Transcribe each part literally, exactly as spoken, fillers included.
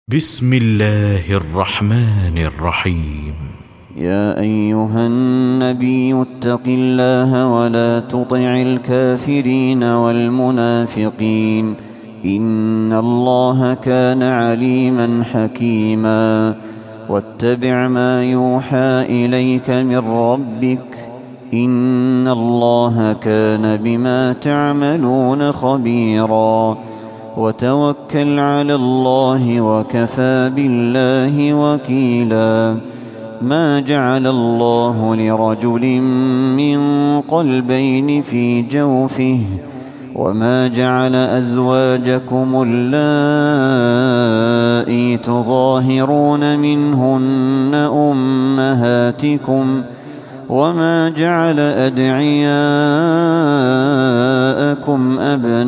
بسم الله الرحمن الرحيم. يا أيها النبي اتق الله ولا تطع الكافرين والمنافقين إن الله كان عليما حكيما. واتبع ما يوحى إليك من ربك إن الله كان بما تعملون خبيرا. وتوكل على الله وكفى بالله وكيلا. ما جعل الله لرجل من قلبين في جوفه وما جعل أزواجكم اللائي تظاهرون منهن أمهاتكم وما جعل أدعياءكم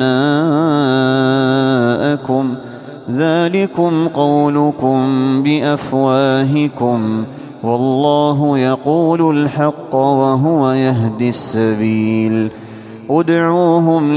أبناءكم ذلكم قولكم بأفواهكم والله يقول الحق وهو يهدي السبيل. ادعوهم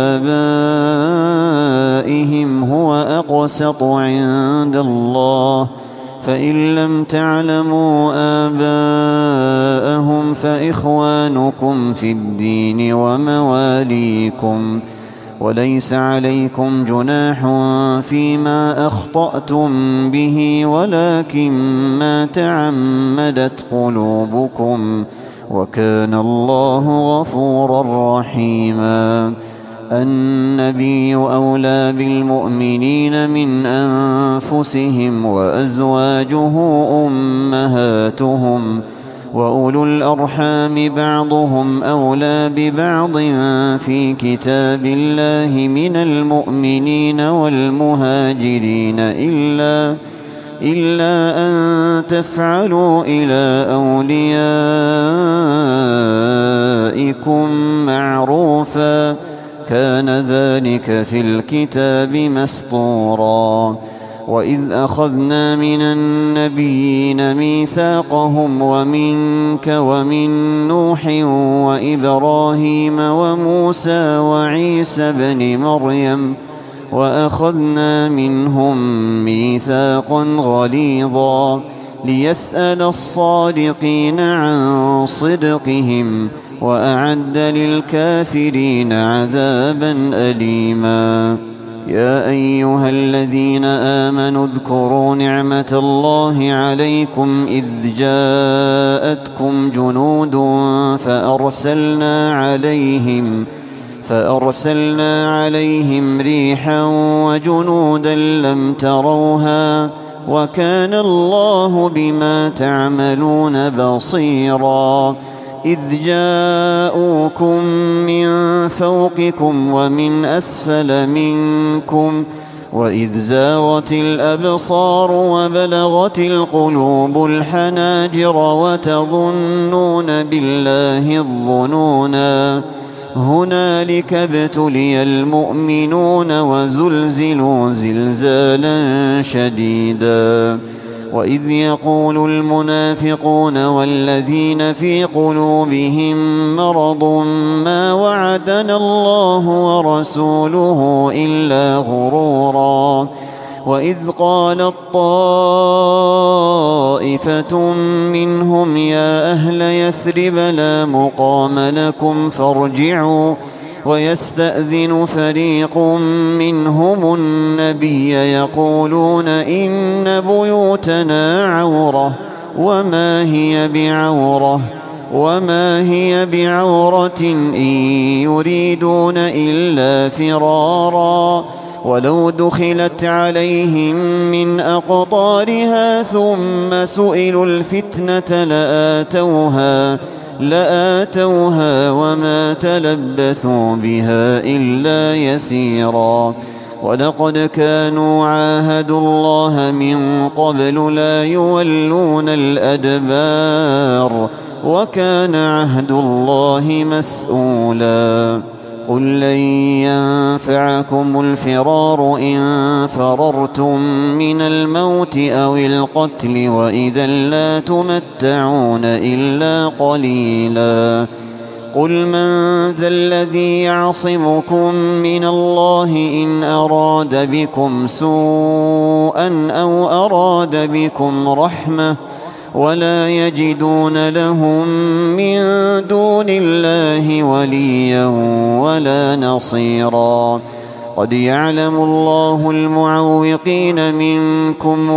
لآبائهم هو أقسط عند الله فإن لم تعلموا آباءهم فإخوانكم في الدين ومواليكم وليس عليكم جناح فيما أخطأتم به ولكن ما تعمدت قلوبكم وكان الله غفورا رحيما. النبي أولى بالمؤمنين من أنفسهم وأزواجه أمهاتهم وأولو الأرحام بعضهم أولى ببعض في كتاب الله من المؤمنين والمهاجرين إلا إلا أن تفعلوا إلى أوليائكم معروفا كان ذلك في الكتاب مسطورا. وإذ أخذنا من النبيين ميثاقهم ومنك ومن نوح وإبراهيم وموسى وعيسى بن مريم وأخذنا منهم ميثاقا غليظا ليسأل الصادقين عن صدقهم وأعد للكافرين عذابا أليما. يا أيها الذين آمنوا اذكروا نعمة الله عليكم إذ جاءتكم جنود فأرسلنا عليهم فأرسلنا عليهم ريحا وجنودا لم تروها وكان الله بما تعملون بصيرا. إذ جاءوكم من فوقكم ومن أسفل منكم وإذ زاغت الأبصار وبلغت القلوب الحناجر وتظنون بالله الظنونا هنالك ابتلي المؤمنون وزلزلوا زلزالا شديدا. وإذ يقول المنافقون والذين في قلوبهم مرض ما وعدنا الله ورسوله إلا غرورا. وإذ قالت طائفة منهم يا أهل يثرب لا مقام لكم فارجعوا ويستأذن فريق منهم النبي يقولون إن بيوتنا عورة وما هي بعورة وما هي بعورة إن يريدون إلا فرارا. ولو دخلت عليهم من أقطارها ثم سئلوا الفتنة لآتوها لآتوها وما تلبثوا بها إلا يسيرا. ولقد كانوا عاهدوا الله من قبل لا يولون الأدبار وكان عهد الله مسؤولا. قل لن ينفعكم الفرار إن فررتم من الموت أو القتل وإذا لا تمتعون إلا قليلا. قل من ذا الذي يعصمكم من الله إن أراد بكم سوءا سوءا أو أراد بكم رحمة ولا يجدون لهم من دون الله وليا ولا نصيرا. قد يعلم الله المعوقين منكم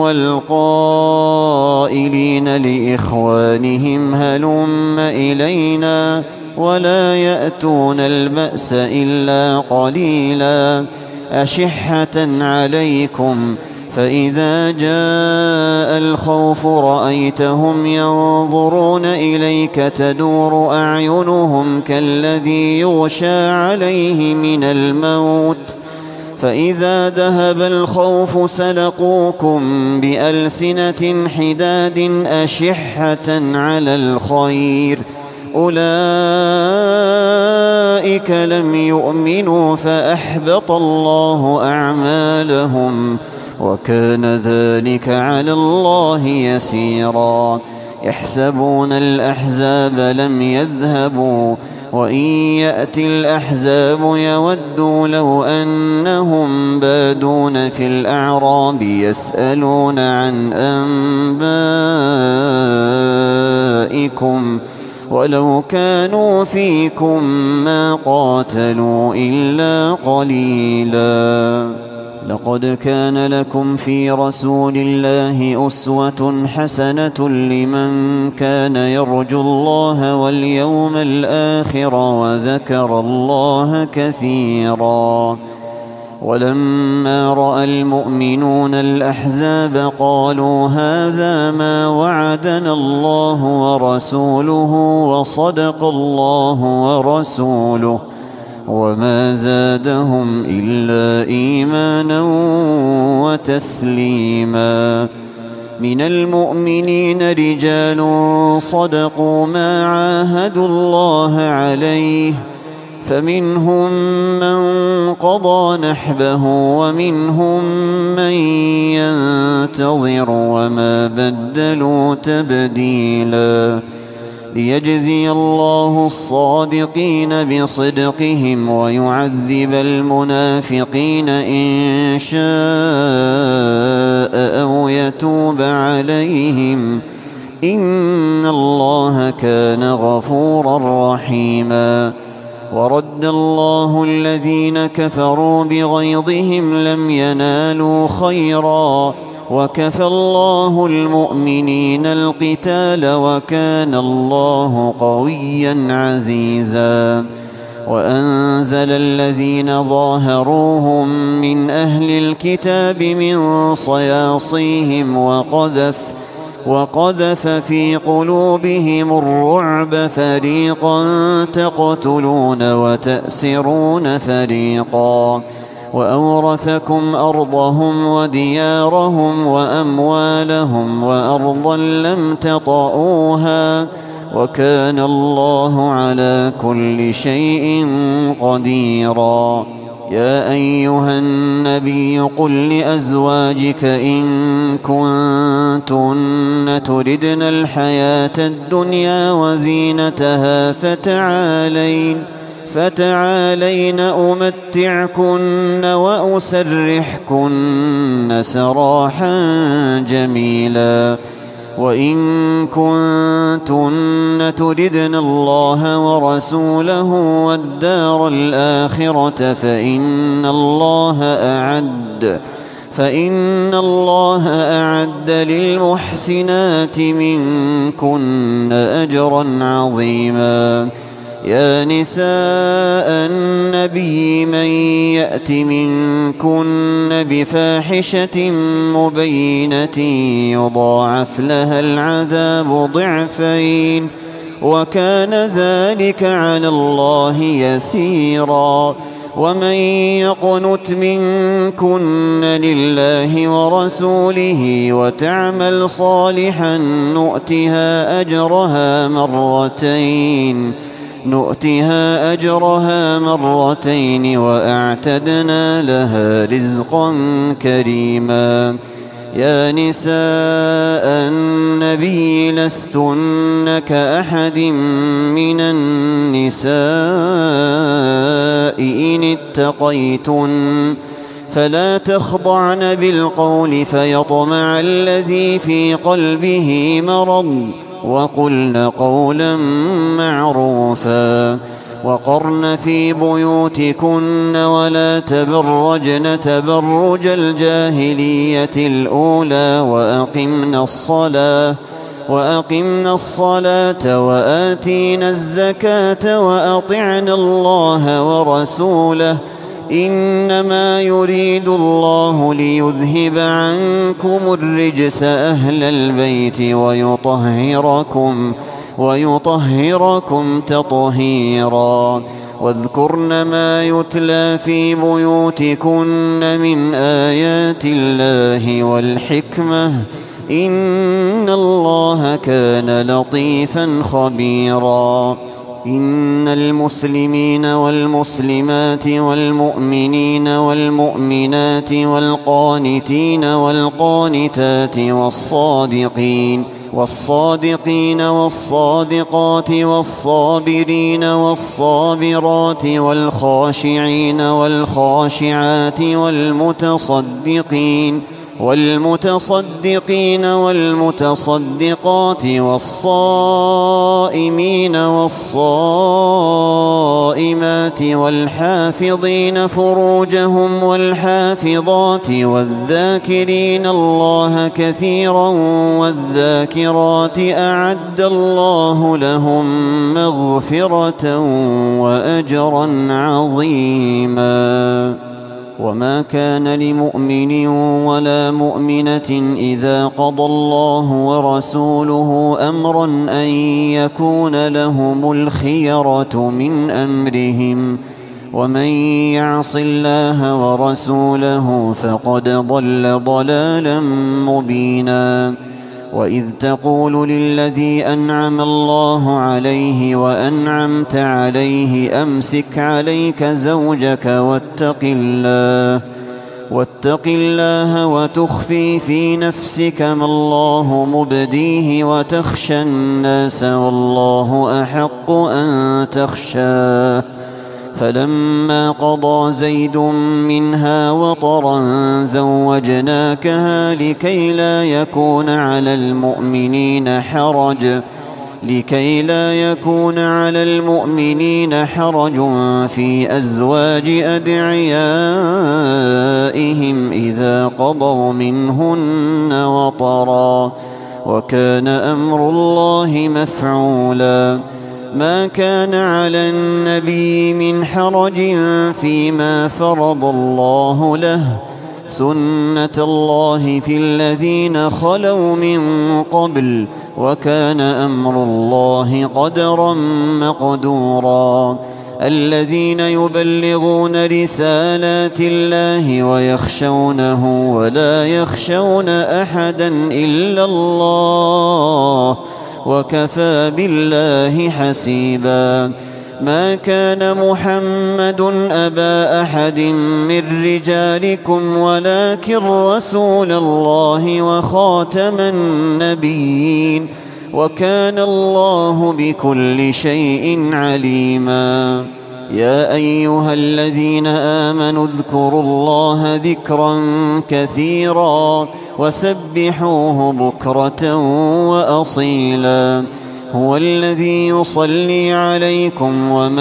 والقائلين لإخوانهم هلم إلينا ولا يأتون البأس إلا قليلا أشحة عليكم فإذا جاء الخوف رأيتهم ينظرون إليك تدور أعينهم كالذي يغشى عليه من الموت فإذا ذهب الخوف سلقوكم بألسنة حداد أشحة على الخير أولئك لم يؤمنوا فأحبط الله أعمالهم وكان ذلك على الله يسيرا. يحسبون الأحزاب لم يذهبوا وإن يأتي الأحزاب يودوا لو أنهم بادون في الأعراب يسألون عن أنبائكم ولو كانوا فيكم ما قاتلوا إلا قليلا. لقد كان لكم في رسول الله أسوة حسنة لمن كان يرجو الله واليوم الآخر وذكر الله كثيرا. ولما رأى المؤمنون الأحزاب قالوا هذا ما وعدنا الله ورسوله وصدق الله ورسوله وما زادهم إلا إيمانا وتسليما. من المؤمنين رجال صدقوا ما عاهدوا الله عليه فمنهم من قضى نحبه ومنهم من ينتظر وما بدلوا تبديلا. ليجزي الله الصادقين بصدقهم ويعذب المنافقين إن شاء أو يتوب عليهم إن الله كان غفورا رحيما. ورد الله الذين كفروا بغيظهم لم ينالوا خيرا وكفى الله المؤمنين القتال وكان الله قويا عزيزا. وأنزل الذين ظاهروهم من أهل الكتاب من صياصيهم وقذف وقذف في قلوبهم الرعب فريقا تقتلون وتأسرون فريقا. وأورثكم أرضهم وديارهم وأموالهم وأرضا لم تطئوها وكان الله على كل شيء قديرا. يا أيها النبي قل لأزواجك إن كنتن تردن الحياة الدنيا وزينتها فتعالين فتعالين أمتعكن وأسرحكن سراحا جميلا. وإن كنتن تردن الله ورسوله والدار الآخرة فإن الله أعد فإن الله أعد للمحسنات منكن أجرا عظيما. يا نساء النبي من يأت منكن بفاحشة مبينة يضاعف لها العذاب ضعفين وكان ذلك على الله يسيرا. ومن يقنت منكن لله ورسوله وتعمل صالحا نؤتها أجرها مرتين نؤتها أجرها مرتين وأعتدنا لها رزقا كريما. يا نساء النبي لستن كأحد من النساء إن اتقيتن فلا تخضعن بالقول فيطمع الذي في قلبه مرض وقلن قولا معروفا وقرن في بيوتكن ولا تبرجن تبرج الجاهلية الأولى وأقمنا الصلاة وأقمنا الصلاة وآتينا الزكاة وأطعنا الله ورسوله إنما يريد الله ليذهب عنكم الرجس أهل البيت ويطهركم ويطهركم تطهيرا واذكرن ما يتلى في بيوتكن من آيات الله والحكمة إن الله كان لطيفا خبيرا إن المسلمين والمسلمات والمؤمنين والمؤمنات والقانتين والقانتات والصادقين والصادقين والصادقات والصابرين والصابرات والخاشعين والخاشعات والمتصدقين والمتصدقين والمتصدقات والصائمين والصائمات والحافظين فروجهم والحافظات والذاكرين الله كثيرا والذاكرات أعد الله لهم مغفرة وأجرا عظيما وما كان لمؤمن ولا مؤمنة إذا قضى الله ورسوله أمرا أن يكون لهم الخيرة من أمرهم ومن يعص الله ورسوله فقد ضل ضلالا مبينا وإذ تقول للذي أنعم الله عليه وأنعمت عليه أمسك عليك زوجك واتق الله واتق الله وتخفي في نفسك ما الله مبديه وتخشى الناس والله أحق أن تخشاه فلما قضى زيد منها وطرا زوجناكها لكي لا يكون على المؤمنين حرج لكي لا يكون على المؤمنين حرج في أزواج أدعيائهم إذا قضوا منهن وطرا وكان أمر الله مفعولا ما كان على النبي من حرج فيما فرض الله له سنة الله في الذين خلوا من قبل وكان أمر الله قدرا مقدورا الذين يبلغون رسالات الله ويخشونه ولا يخشون أحدا إلا الله وكفى بالله حسيبا ما كان محمد أبا أحد من رجالكم ولكن رسول الله وخاتم النبيين وكان الله بكل شيء عليما يا أيها الذين آمنوا اذكروا الله ذكرا كثيرا وسبحوه بكرة وأصيلا هو الذي يصلي عليكم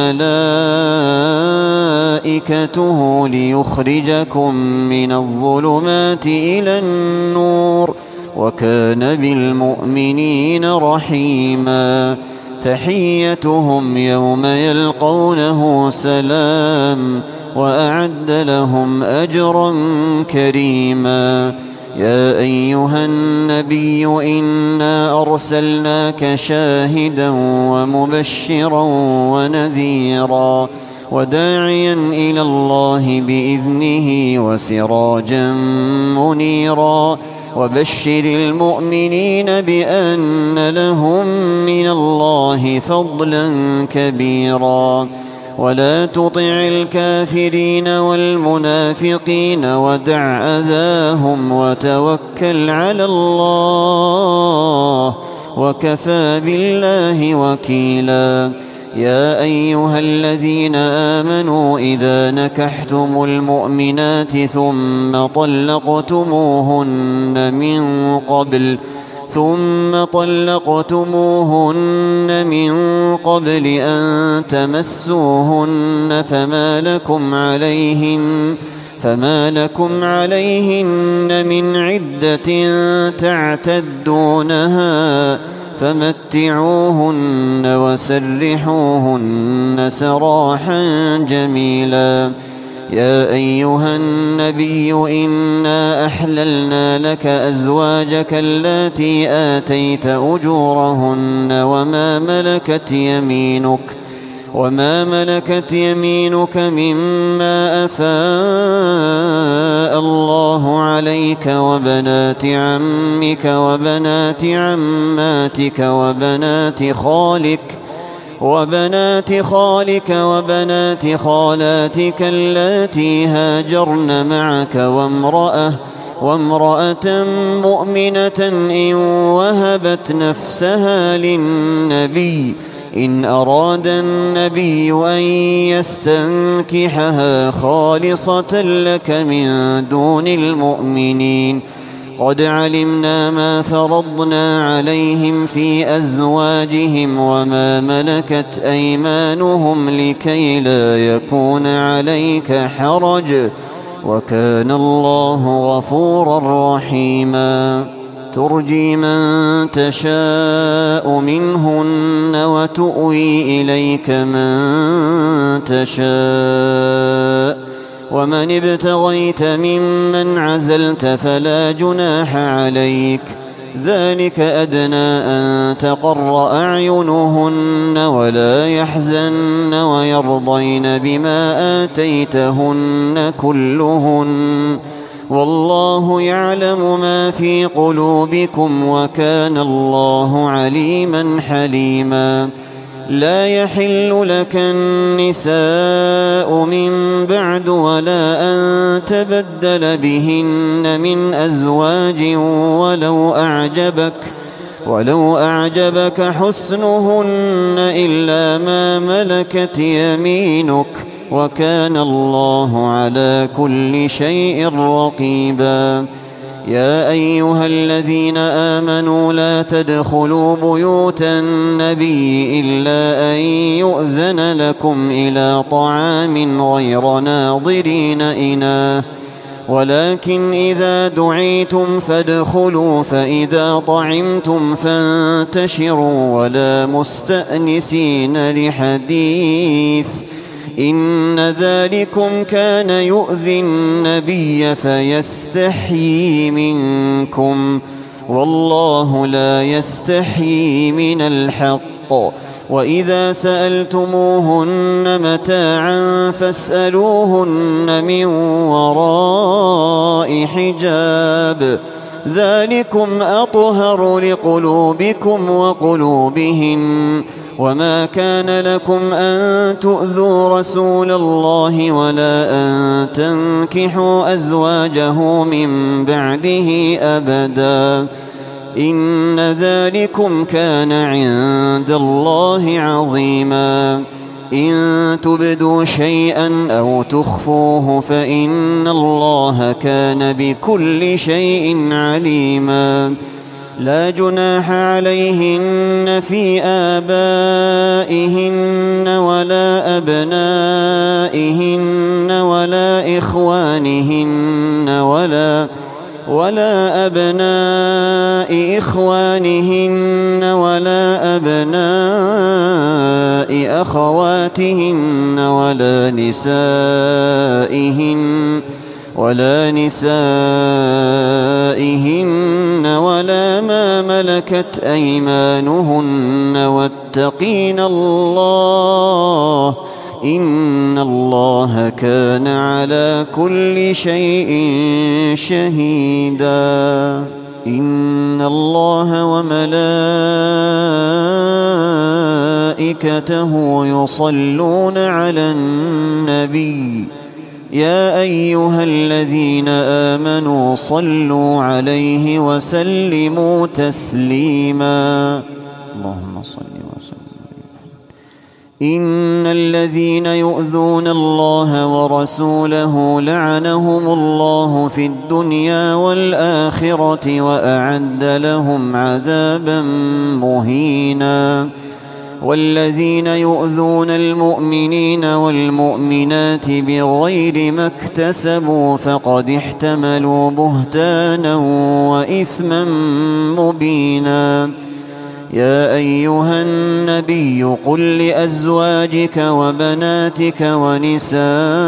وملائكته ليخرجكم من الظلمات إلى النور وكان بالمؤمنين رحيما تحيتهم يوم يلقونه سلام وأعد لهم أجرا كريما يا أيها النبي إنا أرسلناك شاهدا ومبشرا ونذيرا وداعيا إلى الله بإذنه وسراجا منيرا وبشر المؤمنين بأن لهم من الله فضلا كبيرا ولا تطع الكافرين والمنافقين ودع أذاهم وتوكل على الله وكفى بالله وكيلا يا أيها الذين آمنوا إذا نكحتم المؤمنات ثم طلقتموهن من قبل ثم طلقتموهن من قبل أن تمسوهن فما لكم عليهن فما لكم عليهن من عدة تعتدونها فمتعوهن وسرحوهن سراحا جميلا. يا أيها النبي إنا أحللنا لك أزواجك اللاتي آتيت أجورهن وما ملكت يمينك وما ملكت يمينك مما أفاء الله عليك وبنات عمك وبنات عماتك وبنات خالك وبنات خالك وبنات خالاتك اللاتي هاجرن معك وامرأة وامرأة مؤمنة إن وهبت نفسها للنبي إن أراد النبي أن يستنكحها خالصة لك من دون المؤمنين. قد علمنا ما فرضنا عليهم في أزواجهم وما ملكت أيمانهم لكي لا يكون عليك حرج وكان الله غفورا رحيما. ترجي من تشاء منهن وتؤوي إليك من تشاء ومن ابتغيت ممن عزلت فلا جناح عليك ذلك أدنى أن تقر أعينهن ولا يحزن ويرضين بما آتيتهن كلهن والله يعلم ما في قلوبكم وكان الله عليما حليما. لا يحل لك النساء من بعد ولا أن تبدل بهن من أزواج ولو أعجبك ولو أعجبك حسنهن إلا ما ملكت يمينك وكان الله على كل شيء رقيبا. يا أيها الذين آمنوا لا تدخلوا بيوت النبي إلا أن يؤذن لكم إلى طعام غير ناظرين إناه ولكن إذا دعيتم فادخلوا فإذا طعمتم فانتشروا ولا مستأنسين لحديث إن ذلكم كان يؤذي النبي فيستحيي منكم والله لا يستحيي من الحق. وإذا سألتموهن متاعا فاسألوهن من وراء حجاب ذلكم أطهر لقلوبكم وقلوبهن. وما كان لكم أن تؤذوا رسول الله ولا أن تنكحوا أزواجه من بعده أبدا إن ذلكم كان عند الله عظيما. إن تبدوا شيئا أو تخفوه فإن الله كان بكل شيء عليما. لا جناح عليهن في آبائهن ولا أبنائهن ولا إخوانهن ولا ولا أبناء إخوانهن ولا أبناء أخواتهن ولا نسائهن ولا نسائهن ولا ما ملكت أيمانهن واتقين الله إن الله كان على كل شيء شهيدا. إن الله وملائكته يصلون على النبي يا أيها الذين آمنوا صلوا عليه وسلموا تسليما. اللهم صل وسلم. إن الذين يؤذون الله ورسوله لعنهم الله في الدنيا والآخرة وأعد لهم عذابا مهينا والذين يؤذون المؤمنين والمؤمنات بغير ما اكتسبوا فقد احتملوا بهتانا وإثما مبينا يا أيها النبي قل لأزواجك وبناتك ونساء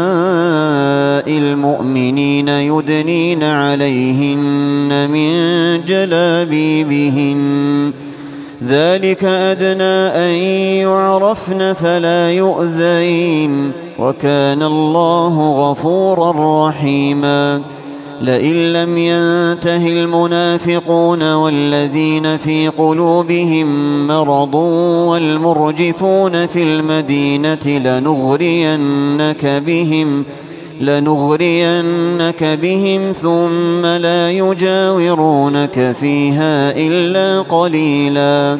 المؤمنين يدنين عليهن من جلابيبهن ذلك أدنى أن يعرفن فلا يؤذين وكان الله غفورا رحيما لئن لم ينته المنافقون والذين في قلوبهم مرض والمرجفون في المدينة لنغرينك بهم لنغرينك بهم ثم لا يجاورونك فيها إلا قليلا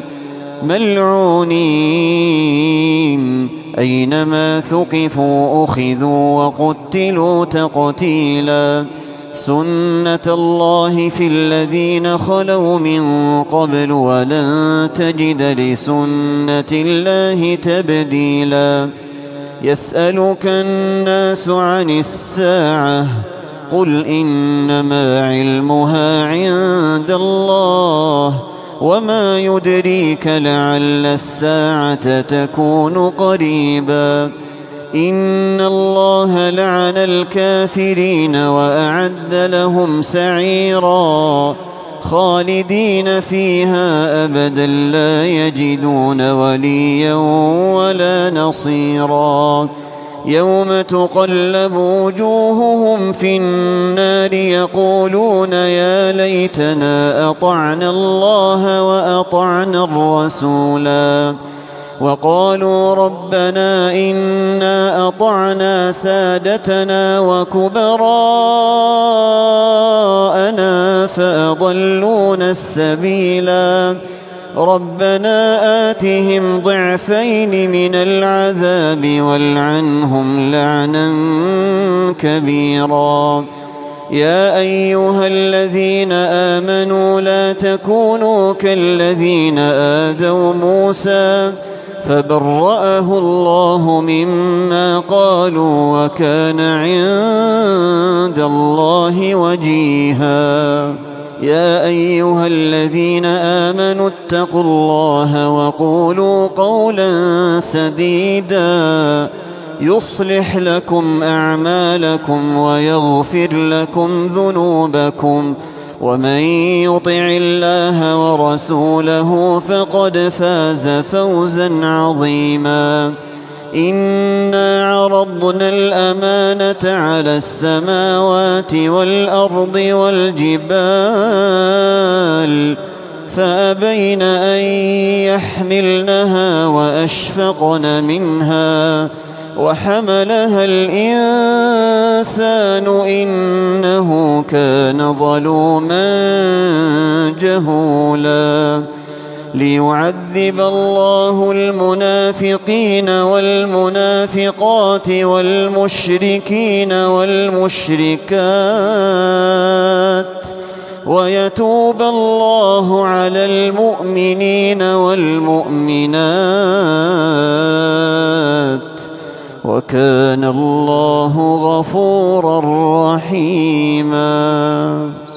ملعونين أينما ثقفوا أخذوا وقتلوا تقتيلا سنة الله في الذين خلوا من قبل ولن تجد لسنة الله تبديلا يسألك الناس عن الساعة قل إنما علمها عند الله وما يدريك لعل الساعة تكون قريبا إن الله لعن الكافرين وأعد لهم سعيرا خالدين فيها أبدا لا يجدون وليا ولا نصيرا يوم تقلب وجوههم في النار يقولون يا ليتنا أطعنا الله وأطعنا الرسولا وقالوا ربنا إنا أطعنا سادتنا وكبراءنا فأضلونا السبيلا ربنا آتهم ضعفين من العذاب والعنهم لعنا كبيرا يا أيها الذين آمنوا لا تكونوا كالذين آذوا موسى فبرأه الله مما قالوا وكان عند الله وجيها يا أيها الذين آمنوا اتقوا الله وقولوا قولا سديدا يصلح لكم أعمالكم ويغفر لكم ذنوبكم ومن يطع الله ورسوله فقد فاز فوزا عظيما إنا عرضنا الأمانة على السماوات والأرض والجبال فأبين أن يحملنها وأشفقن منها وحملها الإنسان إنه كان ظلوما جهولا ليعذب الله المنافقين والمنافقات والمشركين والمشركات ويتوب الله على المؤمنين والمؤمنات وكان الله غفورا رحيما.